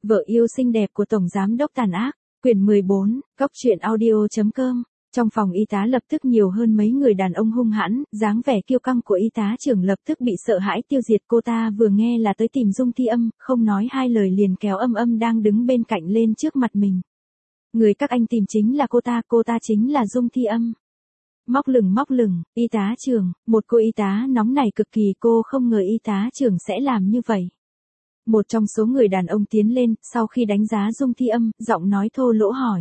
Vợ yêu xinh đẹp của Tổng Giám đốc tàn ác, quyển 14, Góc truyện audio.com. Trong phòng y tá lập tức nhiều hơn mấy người đàn ông hung hãn, dáng vẻ kiêu căng của y tá trưởng lập tức bị sợ hãi tiêu diệt. Cô ta vừa nghe là tới tìm Dung Thi Âm, không nói hai lời liền kéo Âm Âm đang đứng bên cạnh lên trước mặt mình. Người các anh tìm chính là cô ta chính là Dung Thi Âm. Móc lửng, y tá trưởng, một cô y tá nóng nảy cực kỳ, cô không ngờ y tá trưởng sẽ làm như vậy. Một trong số người đàn ông tiến lên, sau khi đánh giá Dung Thi Âm, giọng nói thô lỗ hỏi.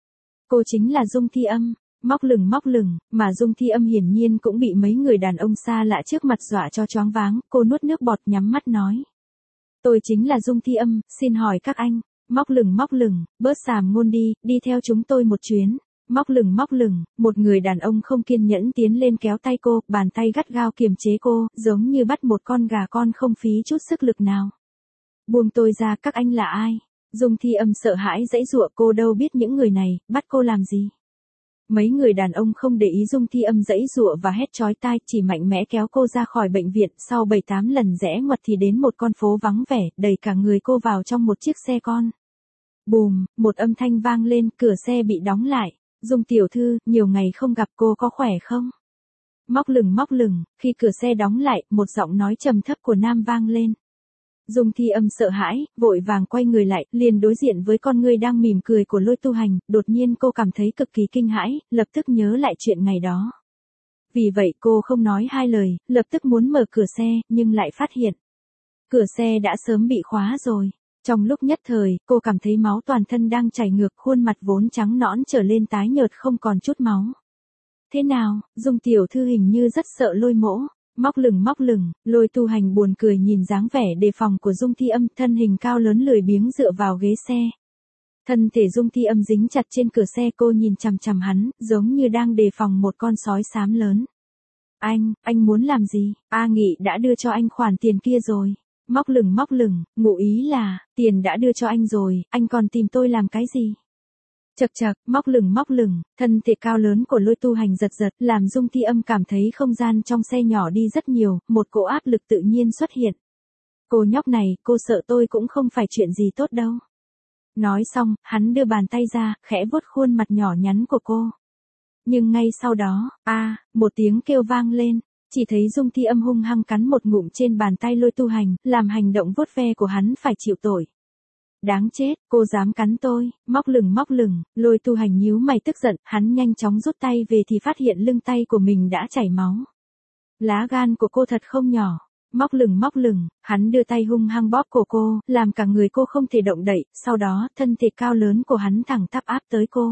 Cô chính là Dung Thi Âm. Móc lửng, mà Dung Thi Âm hiển nhiên cũng bị mấy người đàn ông xa lạ trước mặt dọa cho choáng váng, cô nuốt nước bọt nhắm mắt nói. Tôi chính là Dung Thi Âm, xin hỏi các anh. Móc lửng, bớt xàm ngôn đi theo chúng tôi một chuyến. Móc lửng, một người đàn ông không kiên nhẫn tiến lên kéo tay cô, bàn tay gắt gao kiềm chế cô, giống như bắt một con gà con không phí chút sức lực nào. Buông tôi ra, các anh là ai? Dung Thi Âm sợ hãi giãy giụa, cô đâu biết những người này, bắt cô làm gì? Mấy người đàn ông không để ý Dung Thi Âm giãy giụa và hét chói tai, chỉ mạnh mẽ kéo cô ra khỏi bệnh viện, sau 7-8 lần rẽ ngoặt thì đến một con phố vắng vẻ, đẩy cả người cô vào trong một chiếc xe con. Bùm, một âm thanh vang lên, cửa xe bị đóng lại. Dung tiểu thư, nhiều ngày không gặp, cô có khỏe không? Móc lửng, khi cửa xe đóng lại, một giọng nói trầm thấp của nam vang lên. Dung Thi Âm sợ hãi, vội vàng quay người lại, liền đối diện với con người đang mỉm cười của Lôi Tu Hành, đột nhiên cô cảm thấy cực kỳ kinh hãi, lập tức nhớ lại chuyện ngày đó. Vì vậy cô không nói hai lời, lập tức muốn mở cửa xe, nhưng lại phát hiện. Cửa xe đã sớm bị khóa rồi. Trong lúc nhất thời, cô cảm thấy máu toàn thân đang chảy ngược, khuôn mặt vốn trắng nõn trở lên tái nhợt không còn chút máu. Thế nào, Dung tiểu thư hình như rất sợ Lôi mỗ. Móc lửng, Lôi Tu Hành buồn cười nhìn dáng vẻ đề phòng của Dung Thi Âm, thân hình cao lớn lười biếng dựa vào ghế xe. Thân thể Dung Thi Âm dính chặt trên cửa xe, cô nhìn chằm chằm hắn, giống như đang đề phòng một con sói xám lớn. Anh muốn làm gì? A Nghị đã đưa cho anh khoản tiền kia rồi. Móc lửng, ngụ ý là, tiền đã đưa cho anh rồi, anh còn tìm tôi làm cái gì? Chậc, móc lửng, thân thể cao lớn của Lôi Tu Hành giật, làm Dung Thi Âm cảm thấy không gian trong xe nhỏ đi rất nhiều, một cỗ áp lực tự nhiên xuất hiện. Cô nhóc này, cô sợ tôi cũng không phải chuyện gì tốt đâu. Nói xong, hắn đưa bàn tay ra, khẽ vuốt khuôn mặt nhỏ nhắn của cô. Nhưng ngay sau đó, một tiếng kêu vang lên. Chỉ thấy Dung Thi Âm hung hăng cắn một ngụm trên bàn tay Lôi Tu Hành, làm hành động vuốt ve của hắn phải chịu tội. Đáng chết, cô dám cắn tôi. Móc lửng, Lôi Tu Hành nhíu mày tức giận, hắn nhanh chóng rút tay về thì phát hiện lưng tay của mình đã chảy máu. Lá gan của cô thật không nhỏ. Móc lửng, hắn đưa tay hung hăng bóp cổ cô, làm cả người cô không thể động đậy, sau đó, thân thể cao lớn của hắn thẳng tắp áp tới cô.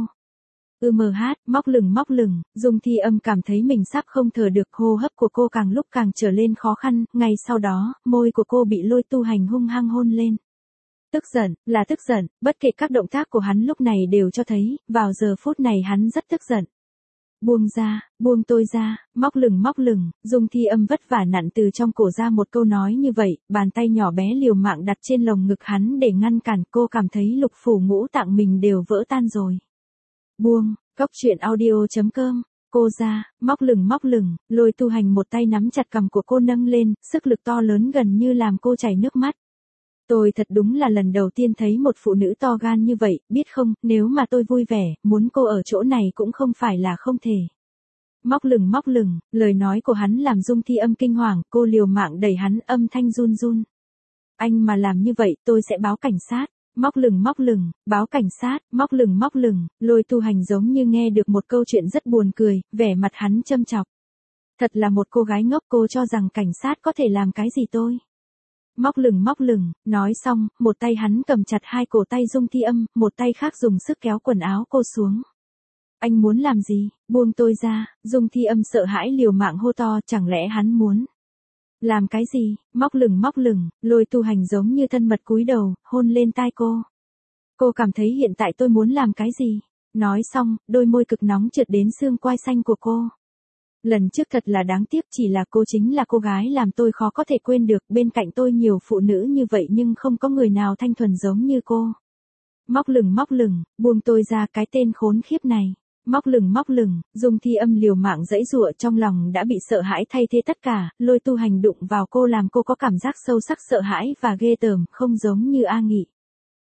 Móc lửng, Dung Thi Âm cảm thấy mình sắp không thở được, hô hấp của cô càng lúc càng trở lên khó khăn, ngay sau đó, môi của cô bị Lôi Tu Hành hung hăng hôn lên. Tức giận, bất kể các động tác của hắn lúc này đều cho thấy, vào giờ phút này hắn rất tức giận. Buông tôi ra, móc lửng, Dung Thi Âm vất vả nặn từ trong cổ ra một câu nói như vậy, bàn tay nhỏ bé liều mạng đặt trên lồng ngực hắn để ngăn cản, cô cảm thấy lục phủ ngũ tạng mình đều vỡ tan rồi. Buông, Góc truyện audio.com. Cô ra, móc lửng, Lôi Tu Hành một tay nắm chặt cằm của cô nâng lên, sức lực to lớn gần như làm cô chảy nước mắt. Tôi thật đúng là lần đầu tiên thấy một phụ nữ to gan như vậy, biết không, nếu mà tôi vui vẻ, muốn cô ở chỗ này cũng không phải là không thể. Móc lửng, lời nói của hắn làm Dung Thi Âm kinh hoàng, cô liều mạng đẩy hắn, âm thanh run. Anh mà làm như vậy, tôi sẽ báo cảnh sát. Móc lửng, báo cảnh sát. Móc lửng, Lôi Tu Hành giống như nghe được một câu chuyện rất buồn cười, vẻ mặt hắn châm chọc. Thật là một cô gái ngốc, cô cho rằng cảnh sát có thể làm cái gì tôi. Móc lửng, nói xong, một tay hắn cầm chặt hai cổ tay Dung Thi Âm, một tay khác dùng sức kéo quần áo cô xuống. Anh muốn làm gì? Buông tôi ra. Dung Thi Âm sợ hãi liều mạng hô to, chẳng lẽ hắn muốn làm cái gì? Móc lửng, Lôi Tu Hành giống như thân mật cúi đầu, hôn lên tai cô. Cô cảm thấy hiện tại tôi muốn làm cái gì? Nói xong, đôi môi cực nóng trượt đến xương quai xanh của cô. Lần trước thật là đáng tiếc, chỉ là cô chính là cô gái làm tôi khó có thể quên được, bên cạnh tôi nhiều phụ nữ như vậy nhưng không có người nào thanh thuần giống như cô. Móc lửng, buông tôi ra, cái tên khốn khiếp này. Móc lửng, Dung Thi Âm liều mạng giãy giụa, trong lòng đã bị sợ hãi thay thế tất cả, Lôi Tu Hành đụng vào cô làm cô có cảm giác sâu sắc sợ hãi và ghê tởm, không giống như A Nghị.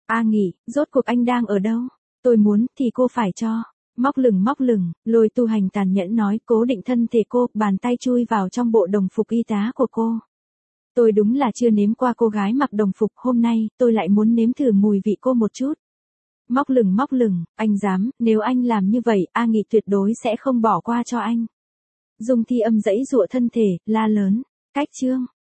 A Nghị, rốt cuộc anh đang ở đâu? Tôi muốn thì cô phải cho. Móc lửng, Lôi Tu Hành tàn nhẫn nói, cố định thân thể cô, bàn tay chui vào trong bộ đồng phục y tá của cô. Tôi đúng là chưa nếm qua cô gái mặc đồng phục, hôm nay, tôi lại muốn nếm thử mùi vị cô một chút. Móc lửng, anh dám, nếu anh làm như vậy, A Nghị tuyệt đối sẽ không bỏ qua cho anh. Dung Thi Âm giãy giụa thân thể, la lớn, cách chương.